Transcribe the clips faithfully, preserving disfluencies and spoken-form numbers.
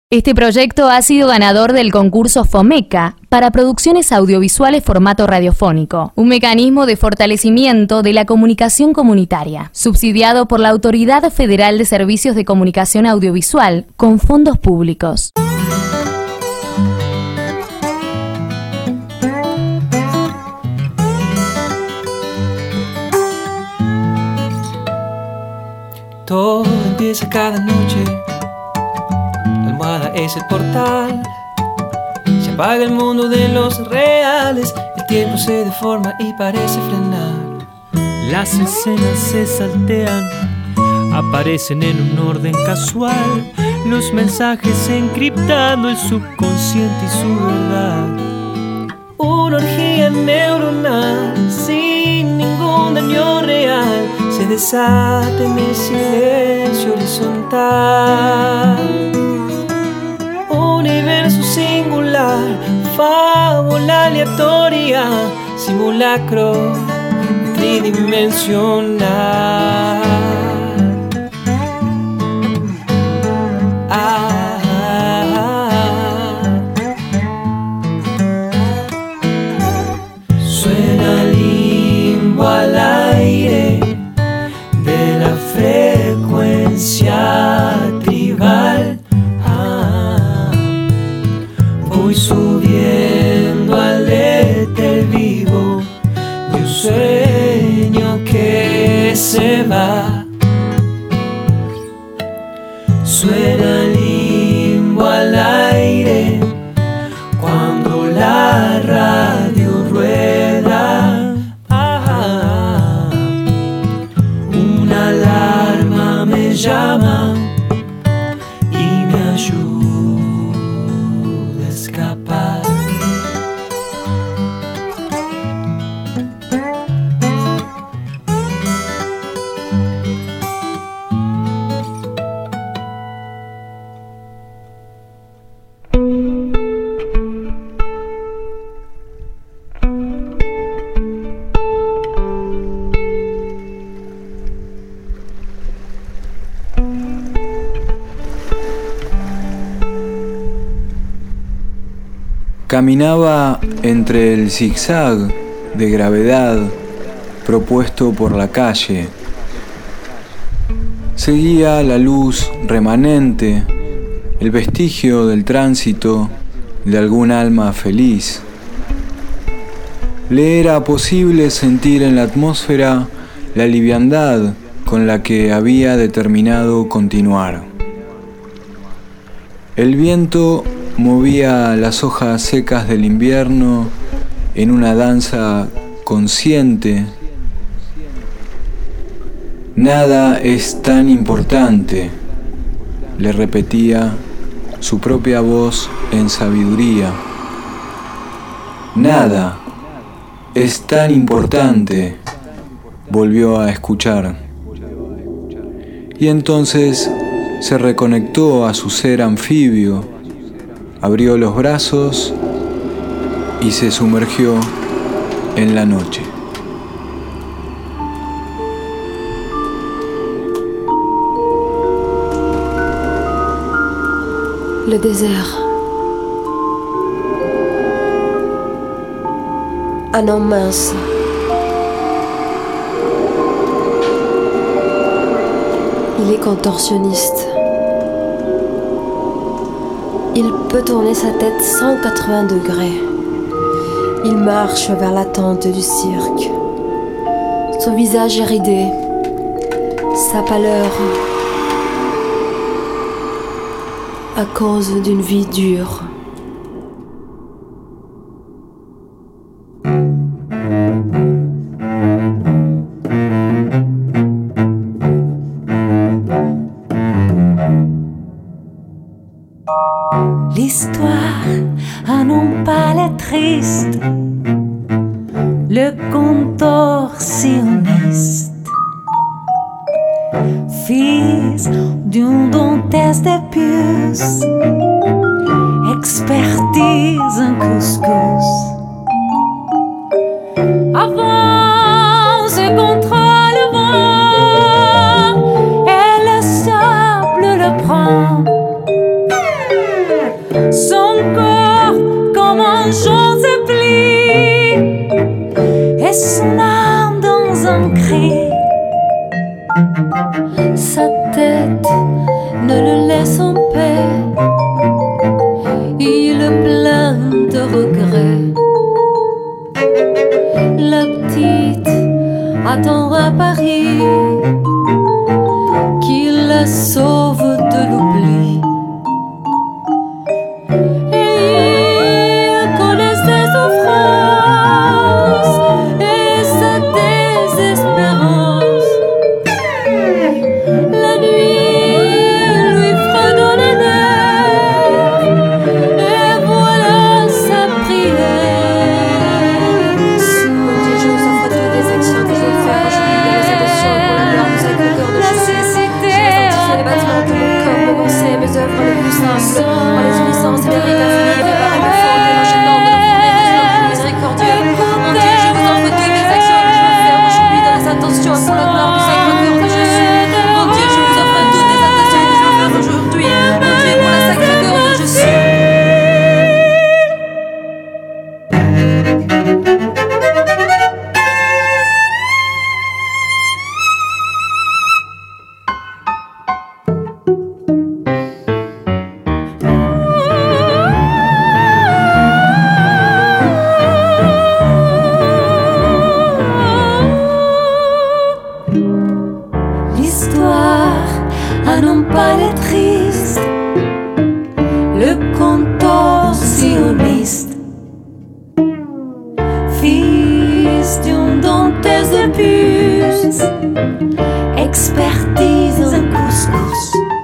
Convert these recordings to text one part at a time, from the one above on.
Este proyecto ha sido ganador del concurso FOMECA para producciones audiovisuales formato radiofónico, un mecanismo de fortalecimiento de la comunicación comunitaria, subsidiado por la Autoridad Federal de Servicios de Comunicación Audiovisual con fondos públicos. Todo empieza cada noche. La almohada es el portal. Se apaga el mundo de los reales. El tiempo se deforma y parece frenar. Las escenas se saltean, aparecen en un orden casual. Los mensajes encriptando el subconsciente y su verdad. Una orgía neuronal sin ningún daño real se desata en el silencio horizontal. Universo singular, fábula aleatoria, simulacro tridimensional. Ah, ah, ah. Suena limbo al aire de la frecuencia tribal. Ah, voy subiendo al éter vivo de un sueño que se va. Suena limbo al aire cuando la radio rueda. Ah, una alarma me llama y me ayuda a escapar. Caminaba entre el zigzag de gravedad propuesto por la calle. Seguía la luz remanente, el vestigio del tránsito de algún alma feliz. Le era posible sentir en la atmósfera la liviandad con la que había determinado continuar. El viento movía las hojas secas del invierno en una danza consciente. Nada es tan importante, le repetía su propia voz en sabiduría. Nada es tan importante, volvió a escuchar. Y entonces se reconectó a su ser anfibio, abrió los brazos y se sumergió en la noche. Le désert. Un homme mince. Il est contorsionniste. Il peut tourner sa tête cent quatre-vingts degrés. Il marche vers la tente du cirque. Son visage est ridé, sa pâleur à cause d'une vie dure. L'histoire en un palais triste, le contorsionniste, fils d'une dentesse de puce, expertise en couscous. Avance contre le vent et le sable le prend. Son corps comme un champ se plie et son âme dans un cri. Sa tête ne le laisse en paix, il est plein de regrets. La petite attend à Paris qu'il la sauve de l'oubli. Et ils connaissent ses souffrances et sa désespérance. La nuit lui fredonne les nerfs et voilà sa prière. Mon Dieu, je vous offre toutes les actions que je vais faire aujourd'hui dans les attentions pour la gloire du sacré cœur de Jésus. Je vais sanctifier les bâtiments de mon corps, mes pensées, mes œuvres les plus simples, par les jouissances et les rites infinis, préparés me font des rochers d'or de la miséricordieux. Mon Dieu, je vous offre toutes les actions que je vais faire aujourd'hui dans les attentions pour la gloire du sacré cœur de Jésus. Mon Dieu, je vous offre toutes les attentions que je vais faire aujourd'hui. Mon Dieu, pour le sacré cœur de Jésus. L'histoire à non pas les triste, le contorsionniste, fils d'une dentelle de puce, expertise en couscous.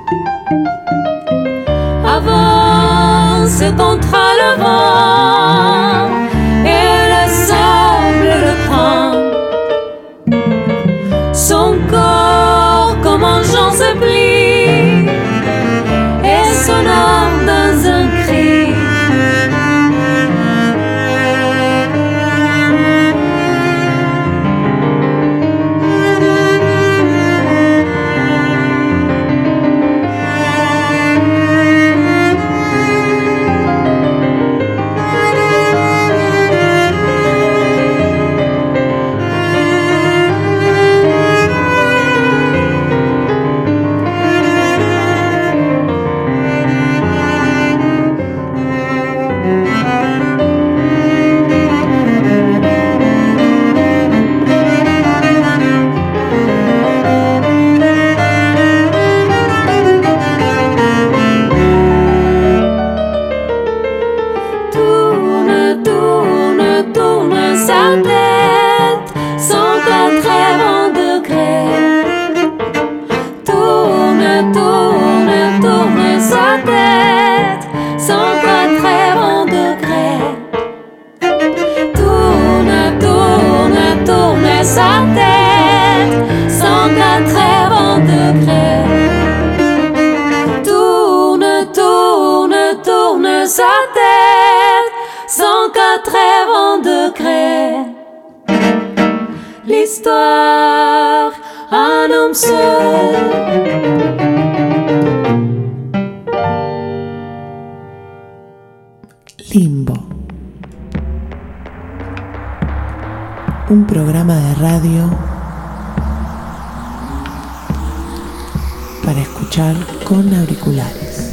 Avance contre le vent et le sable le prend. Son corps comme un champ se plie et son âme dans un cri. L'histoire, un homme seul. Limbo. Un programa de radio para escuchar con auriculares.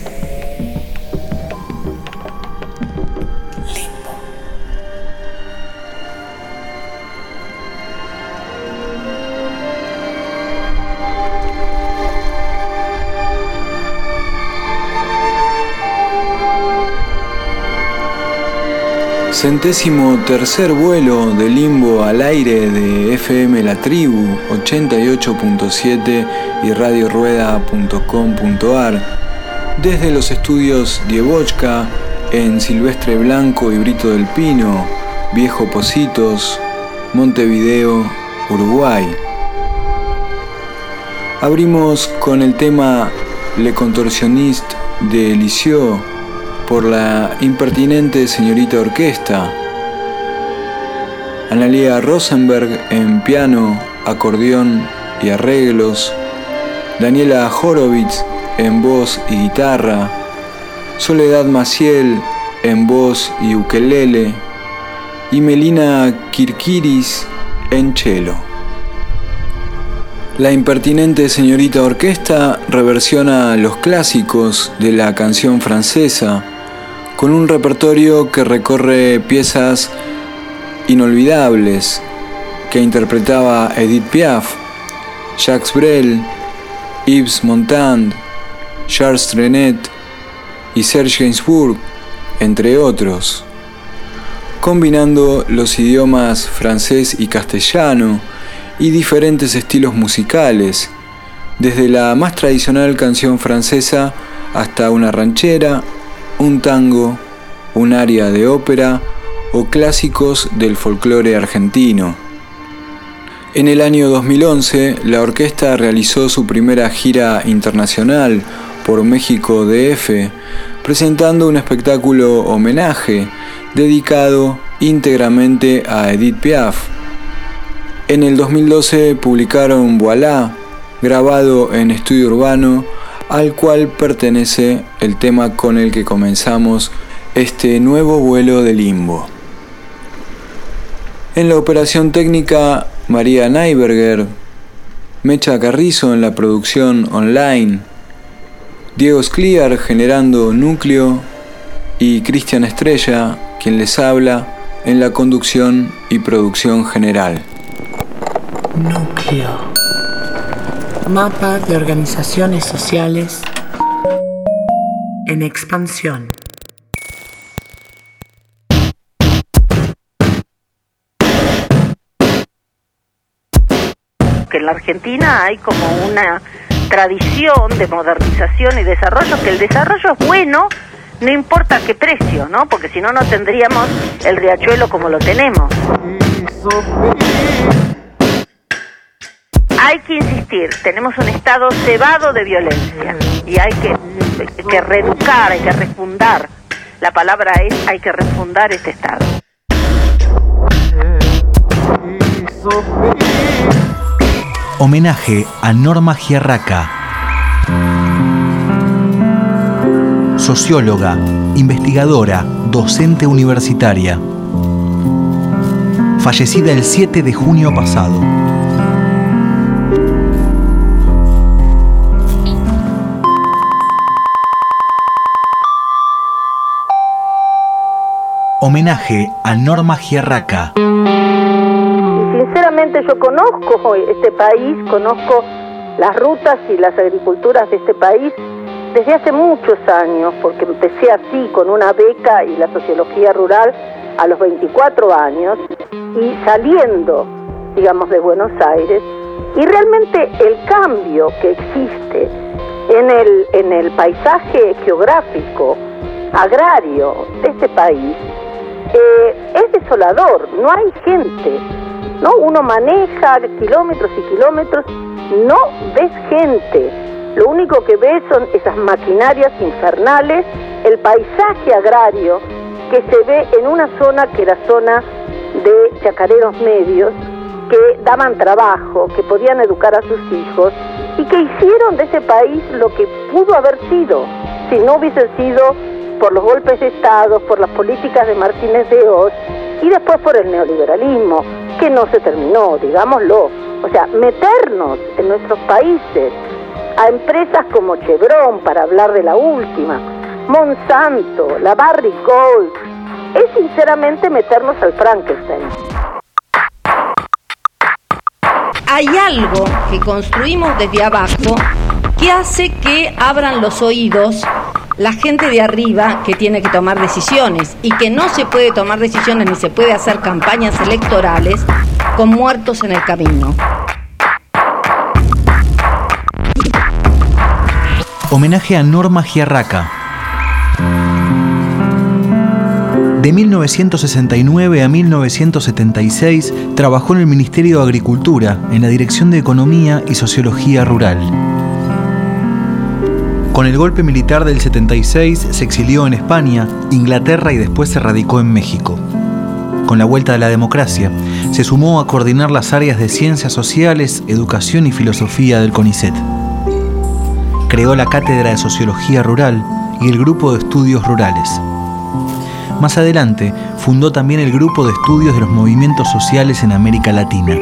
Centésimo tercer vuelo de Limbo al aire de F M La Tribu ochenta y ocho punto siete y radio rueda punto com punto a r desde los estudios Diebochka en Silvestre Blanco y Brito del Pino, Viejo Pocitos, Montevideo, Uruguay. Abrimos con el tema Le Contorsionniste de Lisieux por la impertinente señorita orquesta. Analia Rosenberg en piano, acordeón y arreglos. Daniela Horowitz en voz y guitarra. Soledad Maciel en voz y ukelele y Melina Kirkiris en cello. La impertinente señorita orquesta reversiona los clásicos de la canción francesa con un repertorio que recorre piezas inolvidables que interpretaba Edith Piaf, Jacques Brel, Yves Montand, Charles Trenet y Serge Gainsbourg, entre otros, combinando los idiomas francés y castellano y diferentes estilos musicales, desde la más tradicional canción francesa hasta una ranchera, un tango, un aria de ópera o clásicos del folclore argentino. En el año dos mil once, la orquesta realizó su primera gira internacional por México D F, presentando un espectáculo homenaje dedicado íntegramente a Edith Piaf. En el dos mil doce publicaron Voilà, grabado en estudio urbano, al cual pertenece el tema con el que comenzamos este nuevo vuelo de Limbo. En la operación técnica, María Neiberger, Mecha Carrizo en la producción online, Diego Scliar generando núcleo y Cristian Estrella, quien les habla, en la conducción y producción general. Núcleo. Mapa de organizaciones sociales en expansión. Que en la Argentina hay como una tradición de modernización y desarrollo, que el desarrollo es bueno, no importa qué precio, ¿no? Porque si no, no tendríamos el riachuelo como lo tenemos. Hay que insistir, tenemos un estado cebado de violencia y hay que, que reeducar, hay que refundar. La palabra es, hay que refundar este estado. Homenaje a Norma Giarraca, socióloga, investigadora, docente universitaria, fallecida el siete de junio pasado. Homenaje a Norma Giarraca. Sinceramente yo conozco este país, conozco las rutas y las agriculturas de este país desde hace muchos años, porque empecé así con una beca y la sociología rural a los veinticuatro años y saliendo, digamos, de Buenos Aires, y realmente el cambio que existe en el, en el paisaje geográfico, agrario de este país, eh, es desolador, no hay gente. ¿No? Uno maneja kilómetros y kilómetros, no ves gente. Lo único que ves son esas maquinarias infernales, el paisaje agrario que se ve en una zona que era zona de chacareros medios, que daban trabajo, que podían educar a sus hijos y que hicieron de ese país lo que pudo haber sido, si no hubiese sido por los golpes de Estado, por las políticas de Martínez de Oz y después por el neoliberalismo, que no se terminó, digámoslo. O sea, meternos en nuestros países a empresas como Chevron, para hablar de la última, Monsanto, la Barrick Gold, es sinceramente meternos al Frankenstein. Hay algo que construimos desde abajo que hace que abran los oídos la gente de arriba que tiene que tomar decisiones, y que no se puede tomar decisiones ni se puede hacer campañas electorales con muertos en el camino. Homenaje a Norma Giarraca. De mil novecientos sesenta y nueve a mil novecientos setenta y seis trabajó en el Ministerio de Agricultura, en la Dirección de Economía y Sociología Rural. Con el golpe militar del setenta y seis se exilió en España, Inglaterra y después se radicó en México. Con la vuelta de la democracia, se sumó a coordinar las áreas de Ciencias Sociales, Educación y Filosofía del CONICET. Creó la Cátedra de Sociología Rural y el Grupo de Estudios Rurales. Más adelante, fundó también el Grupo de Estudios de los Movimientos Sociales en América Latina.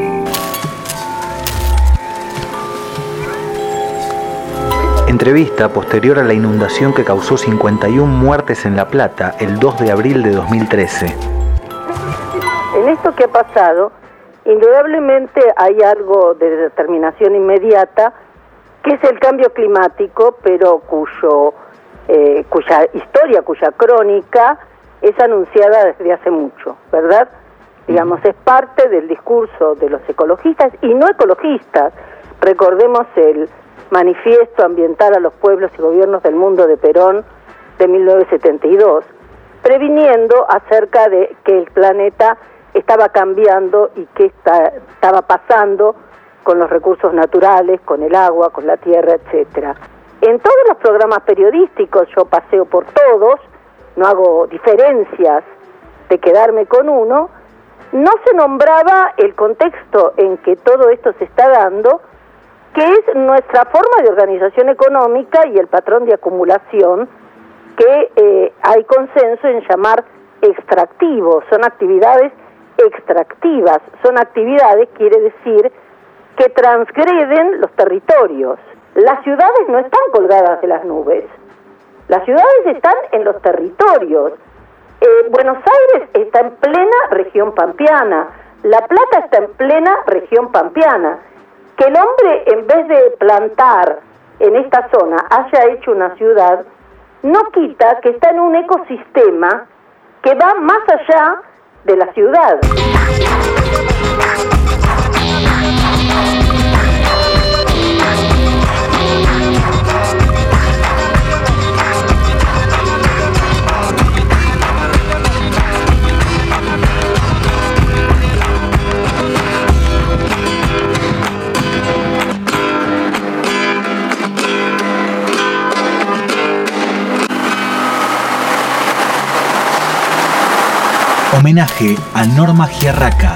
Entrevista posterior a la inundación que causó cincuenta y una muertes en La Plata el dos de abril de dos mil trece. En esto que ha pasado, indudablemente hay algo de determinación inmediata, que es el cambio climático, pero cuyo, eh, cuya historia, cuya crónica es anunciada desde hace mucho, ¿verdad? Digamos, es parte del discurso de los ecologistas y no ecologistas. Recordemos el Manifiesto Ambiental a los Pueblos y Gobiernos del Mundo de Perón de mil novecientos setenta y dos, previniendo acerca de que el planeta estaba cambiando y qué está, estaba pasando con los recursos naturales, con el agua, con la tierra, etcétera. En todos los programas periodísticos, yo paseo por todos, no hago diferencias de quedarme con uno, no se nombraba el contexto en que todo esto se está dando, que es nuestra forma de organización económica y el patrón de acumulación que eh, hay consenso en llamar extractivos. Son actividades extractivas, son actividades, quiere decir, que transgreden los territorios. Las ciudades no están colgadas de las nubes, las ciudades están en los territorios. Eh, Buenos Aires está en plena región pampeana, La Plata está en plena región pampeana. Que el hombre, en vez de plantar en esta zona, haya hecho una ciudad, no quita que está en un ecosistema que va más allá de la ciudad. Homenaje a Norma Giarraca.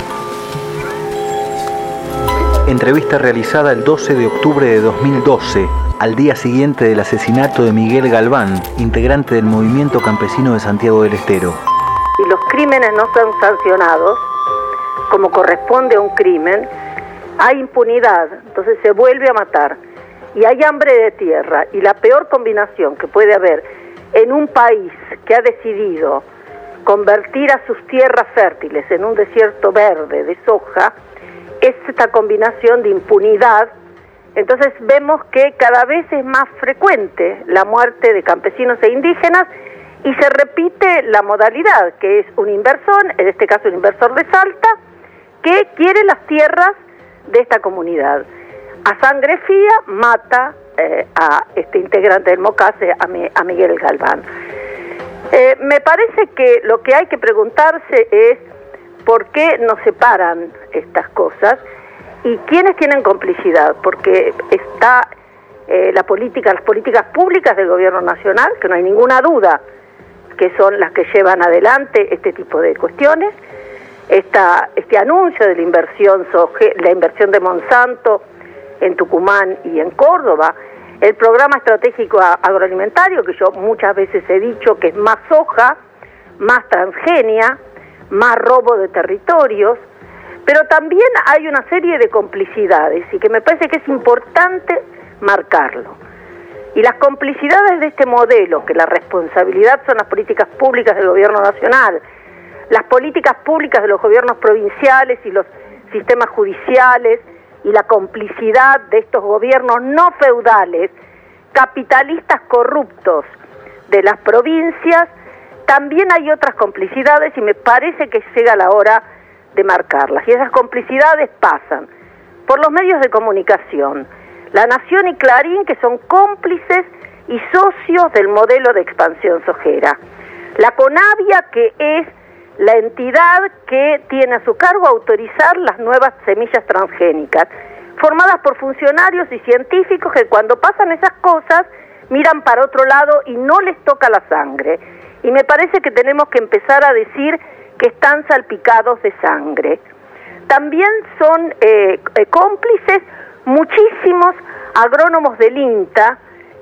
Entrevista realizada el doce de octubre de dos mil doce, al día siguiente del asesinato de Miguel Galván, integrante del movimiento campesino de Santiago del Estero. Si los crímenes no son sancionados, como corresponde a un crimen, hay impunidad, entonces se vuelve a matar. Y hay hambre de tierra, y la peor combinación que puede haber en un país que ha decidido convertir a sus tierras fértiles en un desierto verde de soja, es esta combinación de impunidad. Entonces vemos que cada vez es más frecuente la muerte de campesinos e indígenas y se repite la modalidad, que es un inversor, en este caso un inversor de Salta, que quiere las tierras de esta comunidad. A sangre fría mata eh, a este integrante del MOCASE, a, mi, a Miguel Galván. Eh, me parece que lo que hay que preguntarse es por qué nos separan estas cosas y quiénes tienen complicidad, porque está eh, la política, las políticas públicas del gobierno nacional, que no hay ninguna duda que son las que llevan adelante este tipo de cuestiones. Esta, este anuncio de la inversión, la inversión de Monsanto en Tucumán y en Córdoba, el programa estratégico agroalimentario, que yo muchas veces he dicho que es más soja, más transgenia, más robo de territorios, pero también hay una serie de complicidades y que me parece que es importante marcarlo. Y las complicidades de este modelo, que la responsabilidad son las políticas públicas del gobierno nacional, las políticas públicas de los gobiernos provinciales y los sistemas judiciales, y la complicidad de estos gobiernos no feudales, capitalistas corruptos de las provincias, también hay otras complicidades y me parece que llega la hora de marcarlas. Y esas complicidades pasan por los medios de comunicación, La Nación y Clarín, que son cómplices y socios del modelo de expansión sojera. La CONAVIA, que es la entidad que tiene a su cargo autorizar las nuevas semillas transgénicas, formadas por funcionarios y científicos que cuando pasan esas cosas miran para otro lado y no les toca la sangre. Y me parece que tenemos que empezar a decir que están salpicados de sangre. También son eh, eh, cómplices muchísimos agrónomos del INTA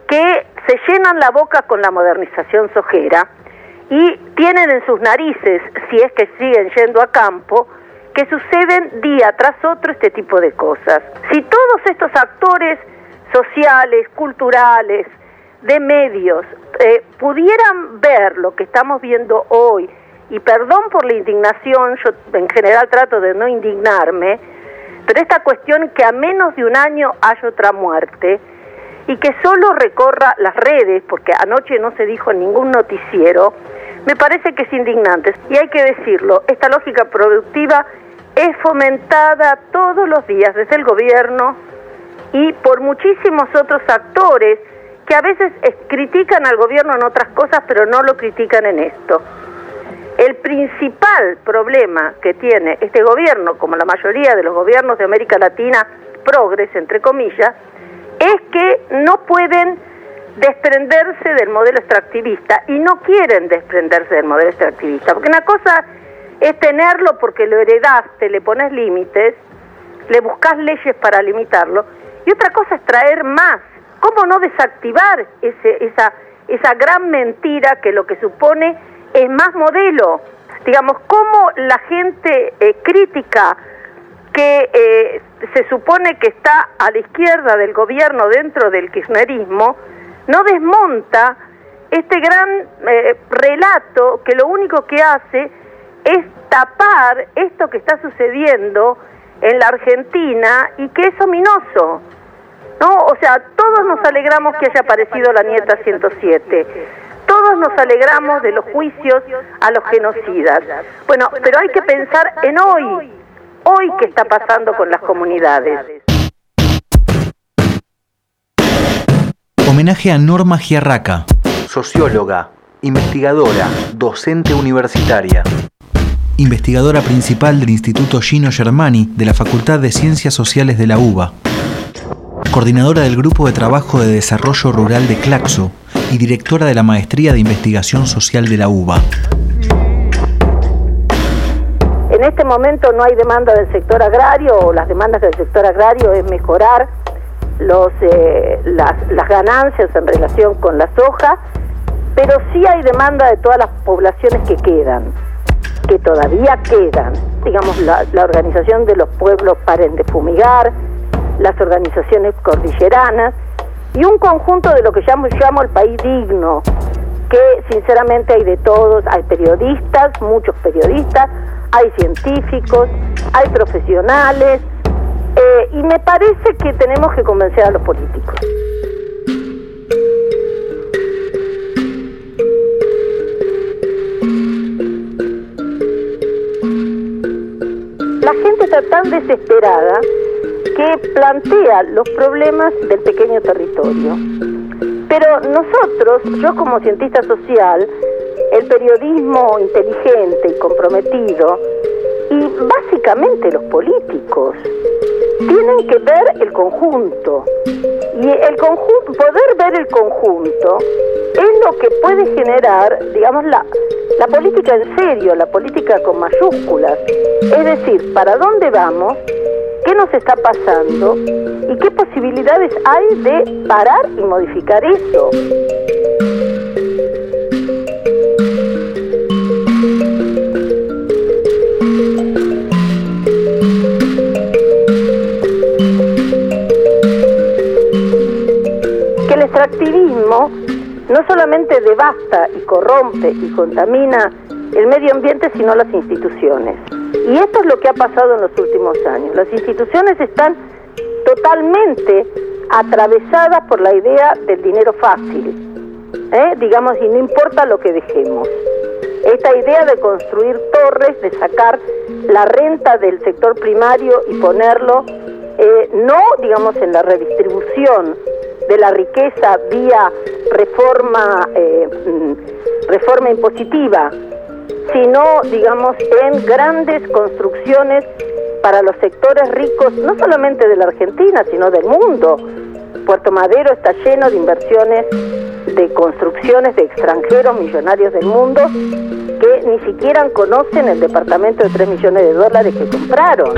que se llenan la boca con la modernización sojera y tienen en sus narices, si es que siguen yendo a campo, que suceden día tras otro este tipo de cosas. Si todos estos actores sociales, culturales, de medios, eh, pudieran ver lo que estamos viendo hoy, y perdón por la indignación, yo en general trato de no indignarme, pero esta cuestión que a menos de un año hay otra muerte, y que solo recorra las redes, porque anoche no se dijo en ningún noticiero, me parece que es indignante. Y hay que decirlo, esta lógica productiva es fomentada todos los días desde el gobierno y por muchísimos otros actores que a veces eh, critican al gobierno en otras cosas, pero no lo critican en esto. El principal problema que tiene este gobierno, como la mayoría de los gobiernos de América Latina, progres, entre comillas, es que no pueden desprenderse del modelo extractivista y no quieren desprenderse del modelo extractivista, porque una cosa es tenerlo porque lo heredaste, le pones límites, le buscas leyes para limitarlo, y otra cosa es traer más. ¿Cómo no desactivar ese, esa, esa gran mentira que lo que supone es más modelo? Digamos, ¿cómo la gente eh, crítica que eh, se supone que está a la izquierda del gobierno dentro del kirchnerismo no desmonta este gran eh, relato que lo único que hace es tapar esto que está sucediendo en la Argentina y que es ominoso? ¿No? O sea, todos nos alegramos que haya aparecido la nieta ciento siete. Todos nos alegramos de los juicios a los genocidas. Bueno, pero hay que pensar en hoy. Hoy, ¿qué está pasando con las comunidades? Homenaje a Norma Giarraca, socióloga, investigadora, docente universitaria. Investigadora principal del Instituto Gino Germani de la Facultad de Ciencias Sociales de la UBA. Coordinadora del Grupo de Trabajo de Desarrollo Rural de Claxo y directora de la Maestría de Investigación Social de la UBA. En este momento no hay demanda del sector agrario, o las demandas del sector agrario es mejorar los, eh, las, las ganancias en relación con la soja, pero sí hay demanda de todas las poblaciones que quedan, que todavía quedan. Digamos, la, la organización de los pueblos Paren de Fumigar, las organizaciones cordilleranas y un conjunto de lo que llamo, llamo el país digno, que sinceramente hay de todos, hay periodistas, muchos periodistas, hay científicos, hay profesionales, eh, y me parece que tenemos que convencer a los políticos. La gente está tan desesperada que plantea los problemas del pequeño territorio. Pero nosotros, yo como cientista social, el periodismo inteligente y comprometido, y básicamente los políticos, tienen que ver el conjunto. Y el conjunto, poder ver el conjunto es lo que puede generar, digamos, la, la política en serio, la política con mayúsculas. Es decir, ¿para dónde vamos? ¿Qué nos está pasando? ¿Y qué posibilidades hay de parar y modificar eso? Que el extractivismo no solamente devasta y corrompe y contamina el medio ambiente, sino las instituciones. Y esto es lo que ha pasado en los últimos años. Las instituciones están totalmente atravesadas por la idea del dinero fácil, ¿eh? digamos, y no importa lo que dejemos. Esta idea de construir torres, de sacar la renta del sector primario y ponerlo, eh, no, digamos, en la redistribución de la riqueza vía reforma, eh, reforma impositiva, sino, digamos, en grandes construcciones para los sectores ricos, no solamente de la Argentina, sino del mundo. Puerto Madero está lleno de inversiones, de construcciones de extranjeros millonarios del mundo que ni siquiera conocen el departamento de tres millones de dólares que compraron.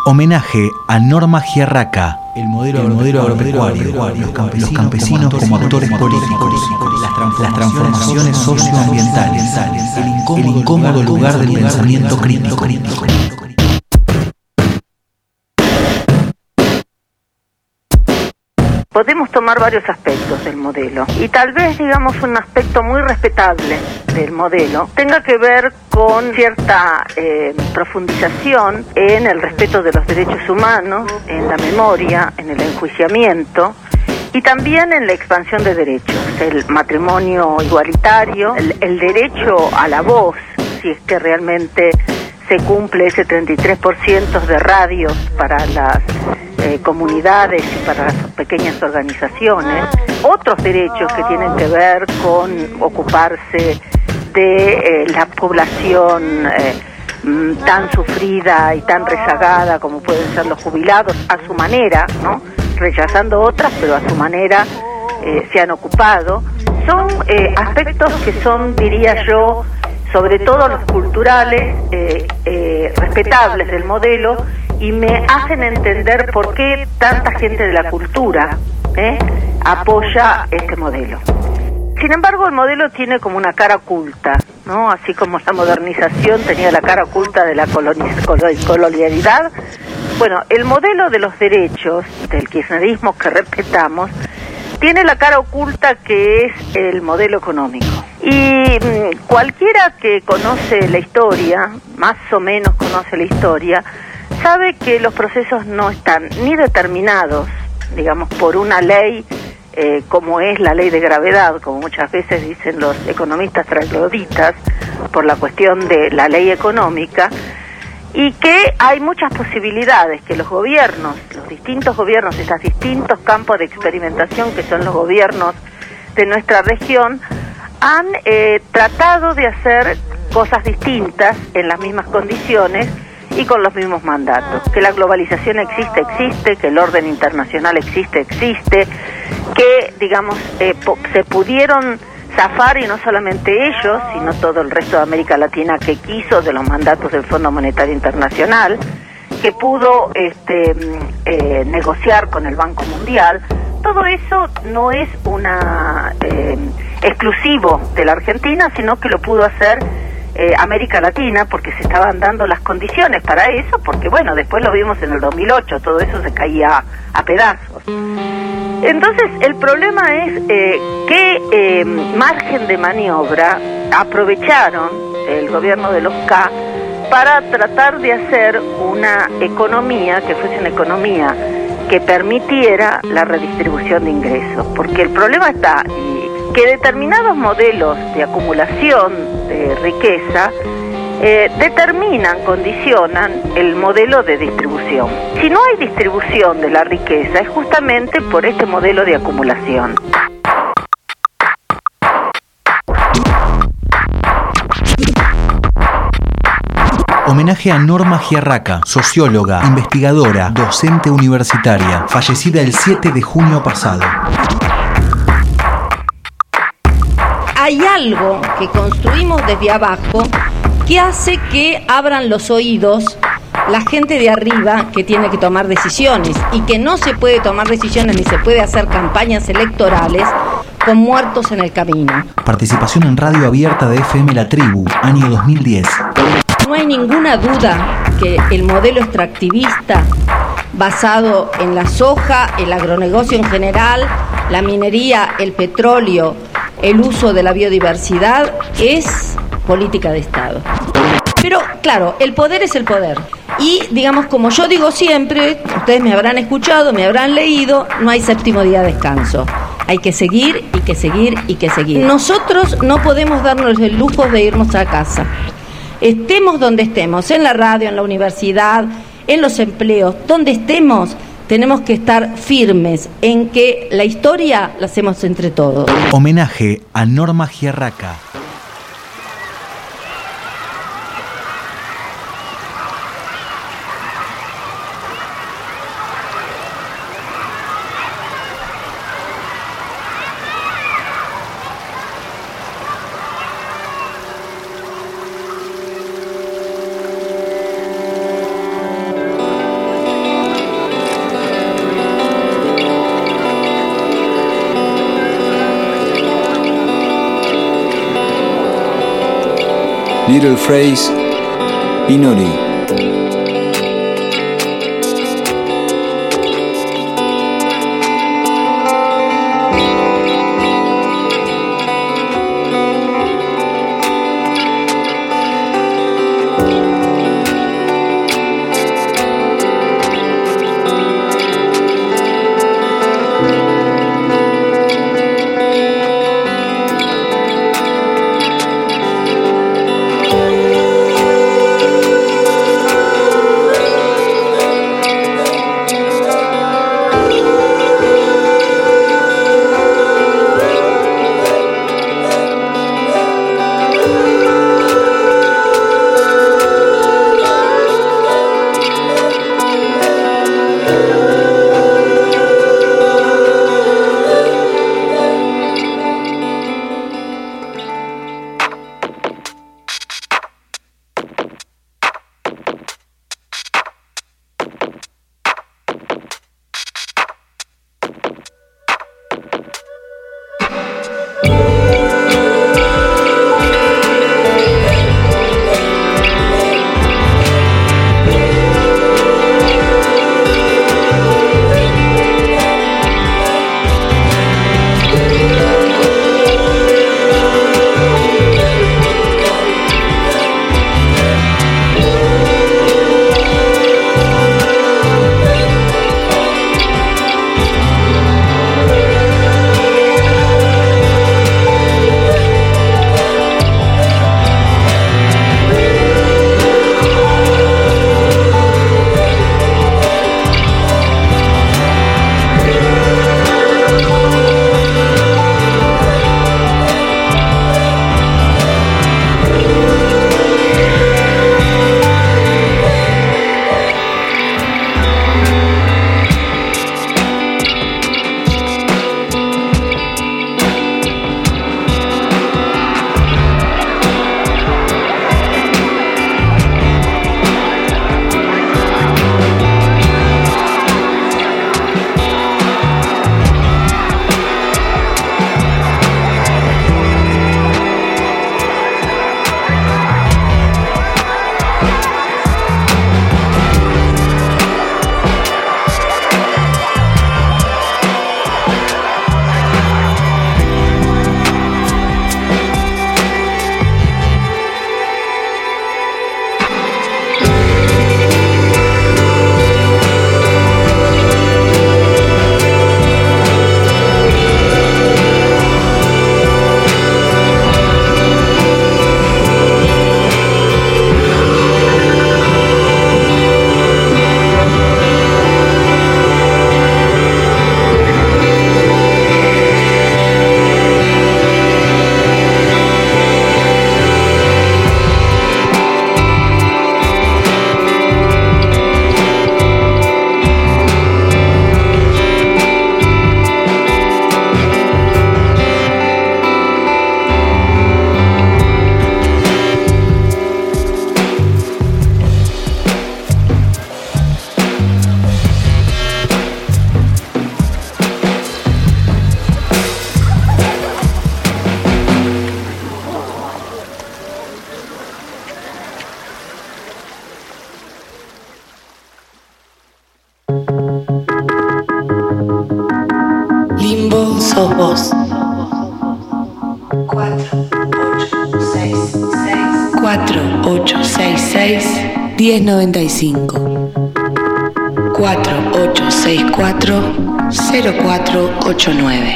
Homenaje a Norma Giarraca, el modelo, el modelo agropecuario, agropecuario los campesinos, los campesinos como actores políticos, las transformaciones socioambientales, el incómodo, el incómodo lugar del pensamiento crítico. Podemos tomar varios aspectos del modelo y tal vez, digamos, un aspecto muy respetable del modelo tenga que ver con cierta eh, profundización en el respeto de los derechos humanos, en la memoria, en el enjuiciamiento y también en la expansión de derechos, el matrimonio igualitario, el, el derecho a la voz, si es que realmente se cumple ese treinta y tres por ciento de radios para las eh, comunidades y para las pequeñas organizaciones, otros derechos que tienen que ver con ocuparse de eh, la población eh, tan sufrida y tan rezagada como pueden ser los jubilados, a su manera, ¿no? Rechazando otras, pero a su manera eh, se han ocupado. Son eh, aspectos que son, diría yo, sobre todo los culturales, eh, eh, respetables del modelo, y me hacen entender por qué tanta gente de la cultura eh, apoya este modelo. Sin embargo, el modelo tiene como una cara oculta, ¿no? Así como la modernización tenía la cara oculta de la coloniz- col- colonialidad. Bueno, el modelo de los derechos del kirchnerismo que respetamos tiene la cara oculta que es el modelo económico. Y mmm, cualquiera que conoce la historia, más o menos conoce la historia, sabe que los procesos no están ni determinados, digamos, por una ley eh, como es la ley de gravedad, como muchas veces dicen los economistas trogloditas, por la cuestión de la ley económica, y que hay muchas posibilidades que los gobiernos, los distintos gobiernos, esos distintos campos de experimentación que son los gobiernos de nuestra región, han eh, tratado de hacer cosas distintas en las mismas condiciones y con los mismos mandatos. Que la globalización existe, existe, que el orden internacional existe, existe, que, digamos, eh, po- se pudieron zafar, y no solamente ellos, sino todo el resto de América Latina que quiso de los mandatos del Fondo Monetario Internacional, que pudo este, eh, negociar con el Banco Mundial. Todo eso no es una eh, exclusivo de la Argentina, sino que lo pudo hacer eh, América Latina, porque se estaban dando las condiciones para eso, porque bueno, después lo vimos en el dos mil ocho, todo eso se caía a pedazos. Entonces, el problema es eh, qué eh, margen de maniobra aprovecharon el gobierno de los K para tratar de hacer una economía que fuese una economía que permitiera la redistribución de ingresos, porque el problema está y que determinados modelos de acumulación de riqueza eh, determinan, condicionan el modelo de distribución. Si no hay distribución de la riqueza es justamente por este modelo de acumulación. Homenaje a Norma Giarraca, socióloga, investigadora, docente universitaria, fallecida el siete de junio pasado. Hay algo que construimos desde abajo que hace que abran los oídos la gente de arriba que tiene que tomar decisiones, y que no se puede tomar decisiones ni se puede hacer campañas electorales con muertos en el camino. Participación en Radio Abierta de F M La Tribu, año dos mil diez. No hay ninguna duda que el modelo extractivista basado en la soja, el agronegocio en general, la minería, el petróleo, el uso de la biodiversidad es política de Estado. Pero claro, el poder es el poder. Y digamos, como yo digo siempre, ustedes me habrán escuchado, me habrán leído, no hay séptimo día de descanso. Hay que seguir y que seguir y que seguir. Nosotros no podemos darnos el lujo de irnos a casa. Estemos donde estemos, en la radio, en la universidad, en los empleos, donde estemos, tenemos que estar firmes en que la historia la hacemos entre todos. Homenaje a Norma Giarraca. Little Phrase, Inori. sos vos. cuatro ocho seis seis cuatro ocho seis seis diez noventa y cinco cuatro ocho seis cuatro cero cuatro ocho nueve.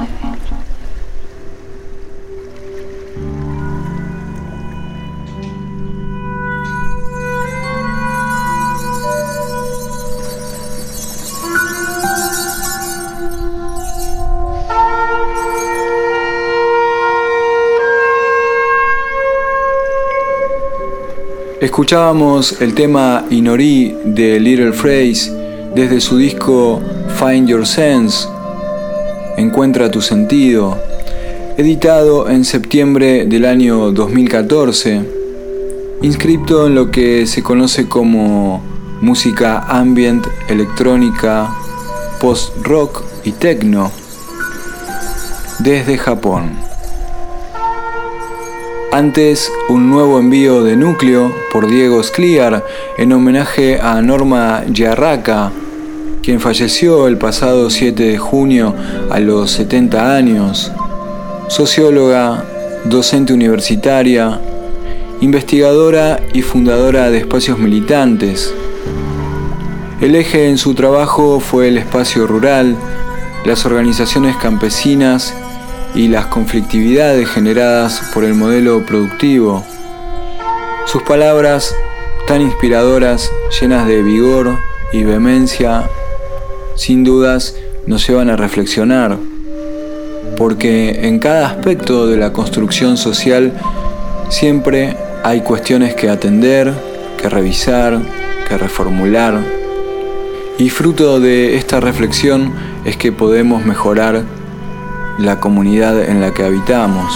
Escuchábamos el tema Inori de Little Phrase desde su disco Find Your Sense, Encuentra tu sentido, editado en septiembre del año dos mil catorce, inscripto en lo que se conoce como música ambient, electrónica, post-rock y techno, desde Japón. Antes, un nuevo envío de Núcleo por Diego Scliar en homenaje a Norma Yarraca, quien falleció el pasado siete de junio a los setenta años, socióloga, docente universitaria, investigadora y fundadora de espacios militantes. El eje en su trabajo fue el espacio rural, las organizaciones campesinas y las conflictividades generadas por el modelo productivo. Sus palabras, tan inspiradoras, llenas de vigor y vehemencia, sin dudas nos llevan a reflexionar, porque en cada aspecto de la construcción social siempre hay cuestiones que atender, que revisar, que reformular, y fruto de esta reflexión es que podemos mejorar la comunidad en la que habitamos.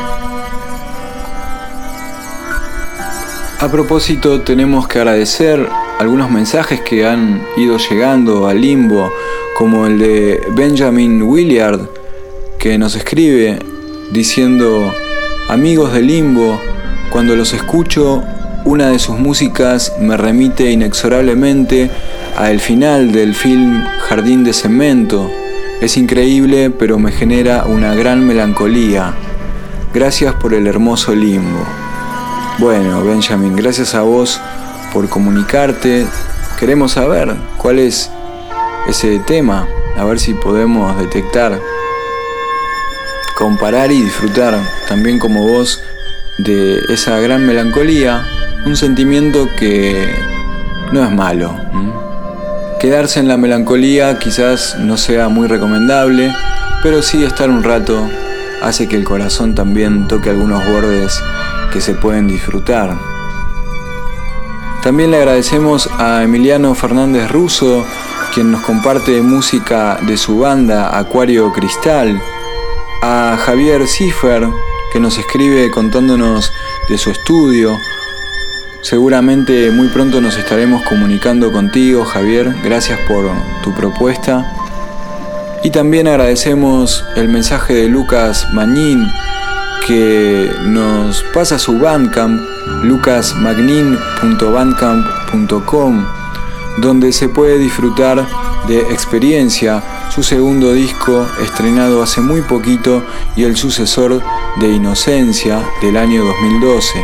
A propósito, tenemos que agradecer algunos mensajes que han ido llegando al Limbo, como el de Benjamin Williard, que nos escribe diciendo: amigos del Limbo, cuando los escucho, una de sus músicas me remite inexorablemente al final del film Jardín de Cemento. Es increíble, pero me genera una gran melancolía. Gracias por el hermoso Limbo. Bueno, Benjamin, gracias a vos por comunicarte. Queremos saber cuál es ese tema, a ver si podemos detectar, comparar y disfrutar también como vos de esa gran melancolía, un sentimiento que no es malo. Quedarse en la melancolía quizás no sea muy recomendable, pero sí estar un rato hace que el corazón también toque algunos bordes que se pueden disfrutar. También le agradecemos a Emiliano Fernández Russo, quien nos comparte música de su banda Acuario Cristal, a Javier Ciffer, que nos escribe contándonos de su estudio. Seguramente muy pronto nos estaremos comunicando contigo, Javier. Gracias por tu propuesta. Y también agradecemos el mensaje de Lucas Magnin, que nos pasa su Bandcamp, lucas magnin punto bandcamp punto com, donde se puede disfrutar de Experiencia, su segundo disco estrenado hace muy poquito y el sucesor de Inocencia del año dos mil doce.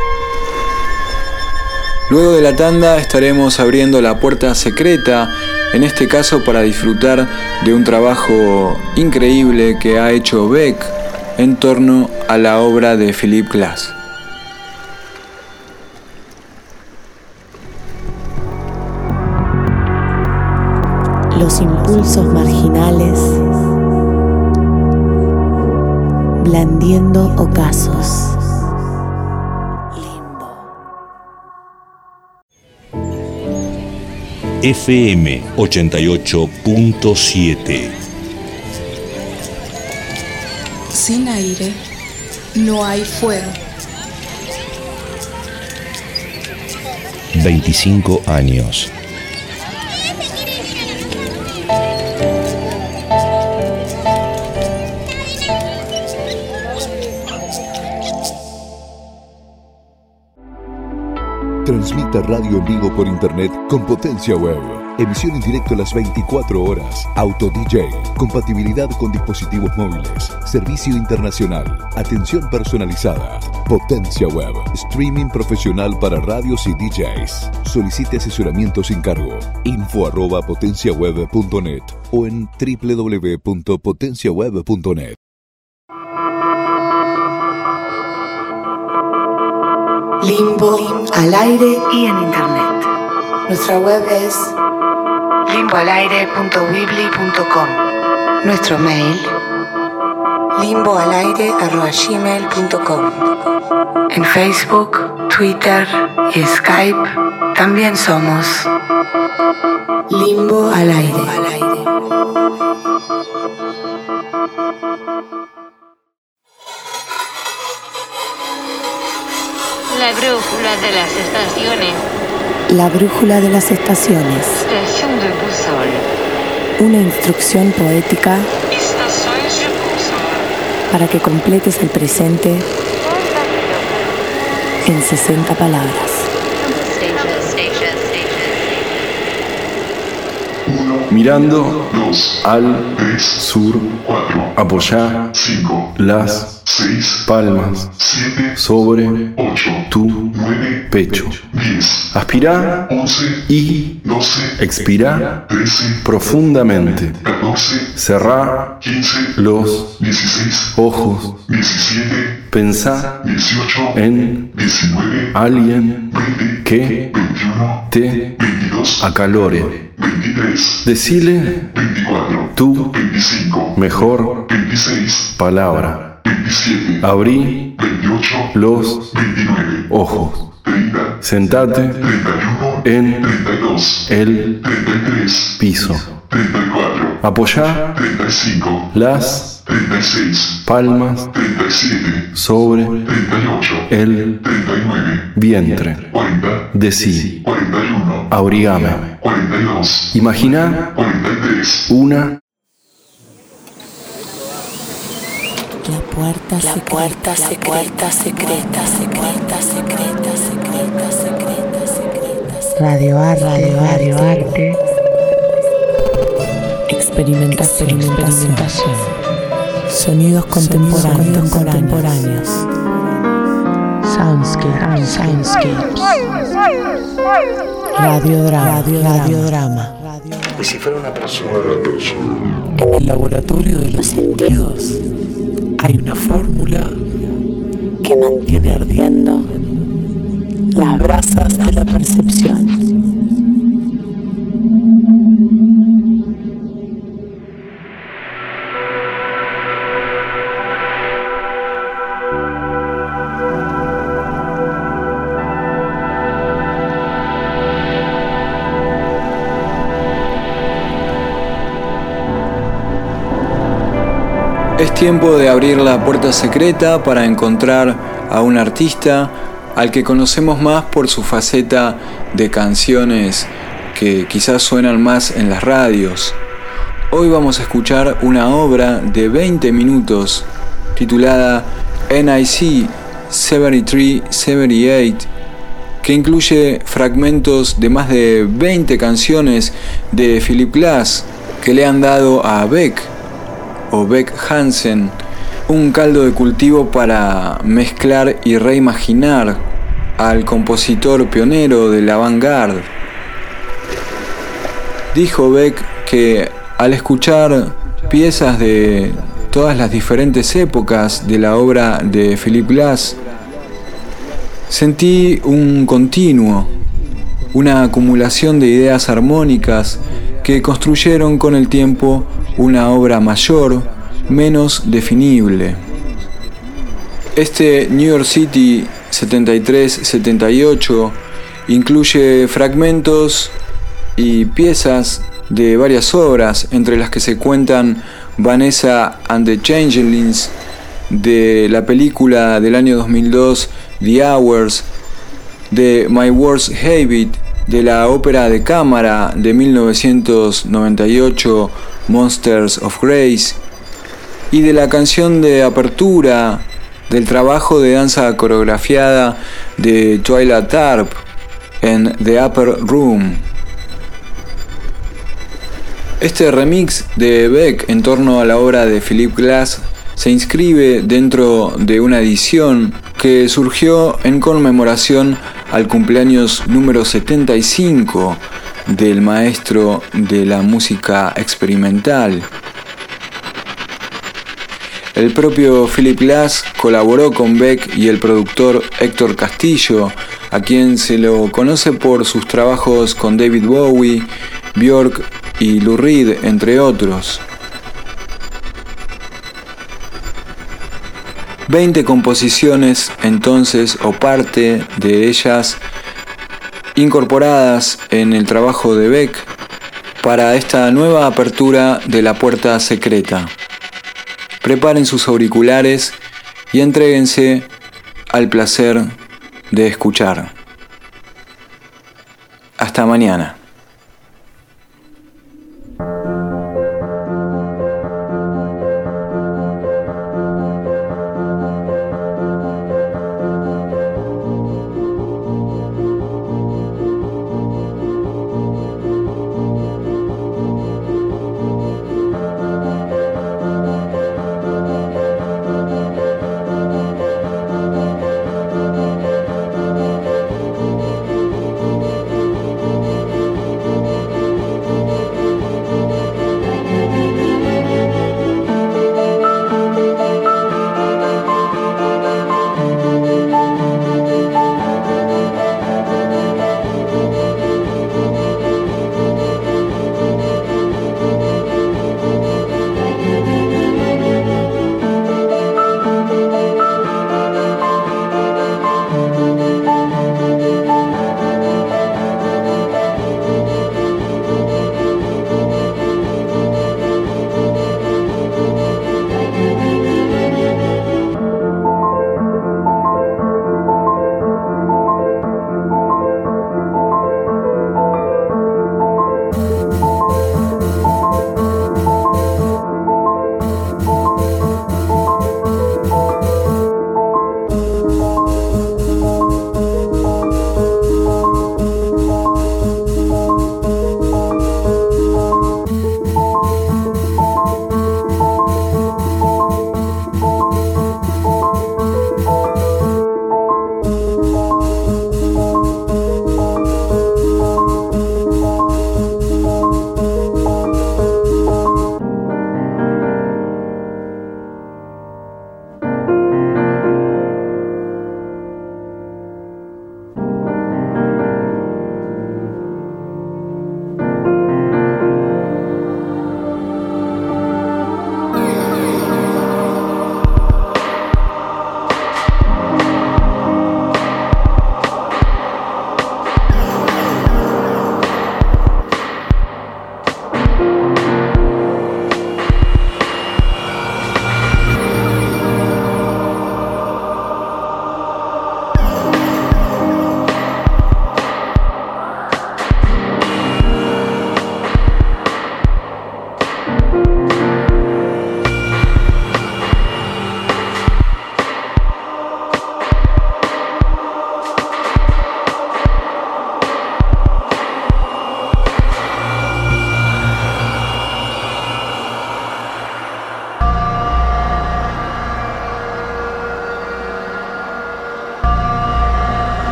Luego de la tanda estaremos abriendo la puerta secreta, en este caso para disfrutar de un trabajo increíble que ha hecho Beck en torno a la obra de Philip Glass. Los impulsos marginales blandiendo ocasos. F M ochenta y ocho punto siete. Sin aire no hay fuego. veinticinco años. Transmita radio en vivo por internet con Potencia Web. Emisión en directo las veinticuatro horas. Auto D J. Compatibilidad con dispositivos móviles. Servicio internacional. Atención personalizada. Potencia Web. Streaming profesional para radios y D Js. Solicite asesoramiento sin cargo. Info arroba potenciaweb punto net o en doble u doble u doble u punto potenciaweb punto net. Limbo, al aire y en internet. Nuestra web es limbo al aire punto weebly punto com. Nuestro mail limbo al aire arroba gmail punto com. En Facebook, Twitter y Skype también somos Limbo al aire. La brújula de las estaciones. La brújula de las estaciones. Estación de bússola. Una instrucción poética Estaciones de bússola. para que completes el presente en sesenta palabras. Mirando al sur, apoyá las palmas sobre tu pecho. Aspirá y expirá profundamente. Cerrá los ojos. Pensá en alguien que te acalore. Decile tu mejor palabra. Abrí los ojos. Sentate en el piso. Apoyá las palmas sobre el vientre. Decí, abrigame. Imagina una La puerta La secreta, puerta la secreta, puerta secreta, secreta, secreta, secreta, secreta, secreta. Radio Arte, Radio Radio Arte. Arte. Experimentación, experimentación. Sonidos contemporáneos, contemporáneos. Soundscape, soundscapes. Radiodrama, radio, radiodrama. Y si fuera una persona, En el laboratorio de los sentidos hay una fórmula que mantiene ardiendo las brasas de la percepción. Es tiempo de abrir la puerta secreta para encontrar a un artista al que conocemos más por su faceta de canciones que quizás suenan más en las radios. Hoy vamos a escuchar una obra de veinte minutos titulada N I C setenta y tres setenta y ocho, que incluye fragmentos de más de veinte canciones de Philip Glass que le han dado a Beck o Beck Hansen un caldo de cultivo para mezclar y reimaginar al compositor pionero de la avant-garde. Dijo Beck que al escuchar piezas de todas las diferentes épocas de la obra de Philip Glass, sentí un continuo, una acumulación de ideas armónicas que construyeron con el tiempo una obra mayor, menos definible. Este New York City setenta y tres setenta y ocho incluye fragmentos y piezas de varias obras, entre las que se cuentan Vanessa and the Changelings, de la película del año dos mil dos The Hours, de My Worst Habit, de la ópera de cámara de mil novecientos noventa y ocho Monsters of Grace, y de la canción de apertura del trabajo de danza coreografiada de Twyla Tharp en The Upper Room. Este remix de Beck en torno a la obra de Philip Glass se inscribe dentro de una edición que surgió en conmemoración al cumpleaños número setenta y cinco del maestro de la música experimental. El propio Philip Glass colaboró con Beck y el productor Héctor Castillo, a quien se lo conoce por sus trabajos con David Bowie, Björk y Lou Reed, entre otros. veinte composiciones entonces, o parte de ellas, incorporadas en el trabajo de Beck para esta nueva apertura de la puerta secreta. Preparen sus auriculares y entréguense al placer de escuchar. Hasta mañana.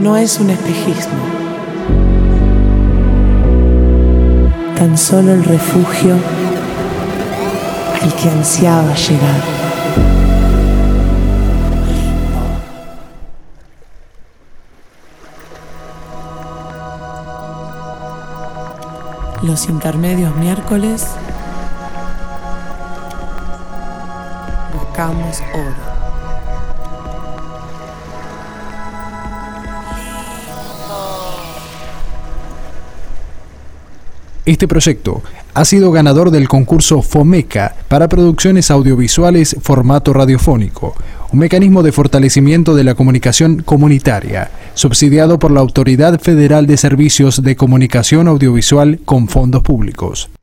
no es un espejismo, tan solo el refugio al que ansiaba llegar. Los intermedios miércoles buscamos oro. Este proyecto ha sido ganador del concurso FOMECA para producciones audiovisuales formato radiofónico, un mecanismo de fortalecimiento de la comunicación comunitaria, subsidiado por la Autoridad Federal de Servicios de Comunicación Audiovisual con fondos públicos.